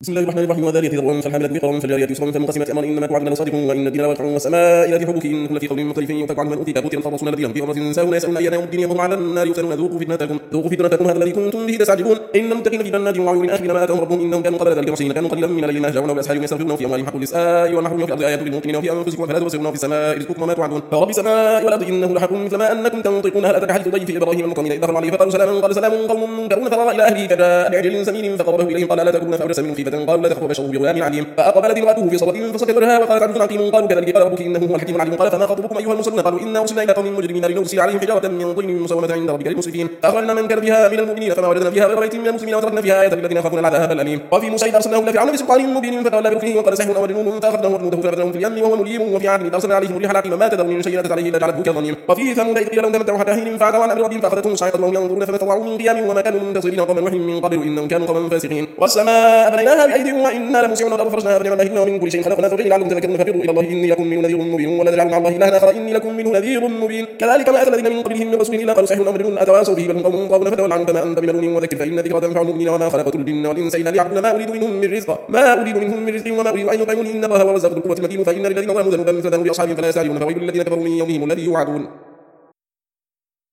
بسم الله الرحمن الرحيم. وذارية ذروا فالحاملات وقرا فالجاريات يسرا فالمقسمات أمرا إنما توعدون لصادق وإن الدين لواقع والسماء ذات الحبك إنكم لفي قول مختلف يؤفك عنه من أوتي تابوت فالرسول الذي في أمرة ساهون يسألون أيان يوم الدين وهم على النار يفتنون ذوقوا فتنتكم هذا الذي كنتم به تستعجلون إن المتقين في جنات وعيون آخرين ما آتاهم ربهم إنهم كانوا قبل ذلك محسنين كانوا قليلا من الليل ما يهجعون وبأسحارهم يستغفرون في أموالهم حق النساء والمحروم في الأرض آيات للمؤمنين وفي أنفسكم فلا تبصرون في السماء رزقكم وما توعدون فرب السماء والأرض إنه لحق مثل ما أنكم تنطقون هل أتاك حديث ضيف إبراهيم المكرمين إذ دخلوا عليه فقالوا سلاما قال سلام قوم منكرون فرأى إلى أهله فجاء بعجل سمين فقربه إليهم قال لا تأكلون فأوجس منهم خيفة قالوا لا تخف وبشروه بغلام عليم فأقبلت امرأته في صرة فصكبرها وقالت عجوز عقيم قالوا كذلك قال ربك إنه هو الحكيم العليم قال فما خطبكم أيها المرسلون قالوا إنا أرسلنا إلى قوم مجرمين لنرسل عليهم حجارة من طين مسومة عند ربك للمسرفين فأخرجنا من كان فيها من المؤمنين فما وجدنا فيها غير بيت من المسلمين وتركنا فيها آية للذين يخافون العذاب الأليم وفي موسى إذ أرسلناه إلى فرعون بسلطان مبين فتولى بركنه وقال سحر أو مجنون فأخذناه وجنوده فنبذناهم في اليم وهو مليم وفي عاد إذ أرسلنا عليهم الريح العقيم ما تذر من شيء أتت عليه إلا جعلته كالرميم وفي ثمود إذ قيل لهم تمتعوا حتى حين فعتوا عن أمر ربهم فأخذتهم الصاعقة وهم ينظرون فما استطاعوا من قيام وما كانوا منتصرين قوما وحي من قبل إنهم كانوا قوما فاسقين والسماء بنيناها بأيد وإنا لموسعون والأرض فرشناها فنعم الماهدون ومن كل شيء خلقنا زوجين لعلكم تذكرون ففروا إلى الله إني لكم منه نذير مبين ولا تجعلوا مع الله إلها آخر إني لكم منه نذير مبين كذلك ما أتى الذين من قبلهم من رسول إلا قالوا سحر أو مجنون أتواصوا به بل هم قوم طاغون فتول عنهم فما أنت بملوم وذكر فإن ذكرى تنفع المؤمنين وما خلقت الجن والإنس إلا ليعبدون ما أريد منهم من رزق وما أريد أن يطعموني إن الله هو الرزاق ذو القوة المتين فإن للذين ظلموا ذنوبا مثل ذنوب أصحابهم فلا يسالون فويل للذين كفروا من يومهم الذي يوعدون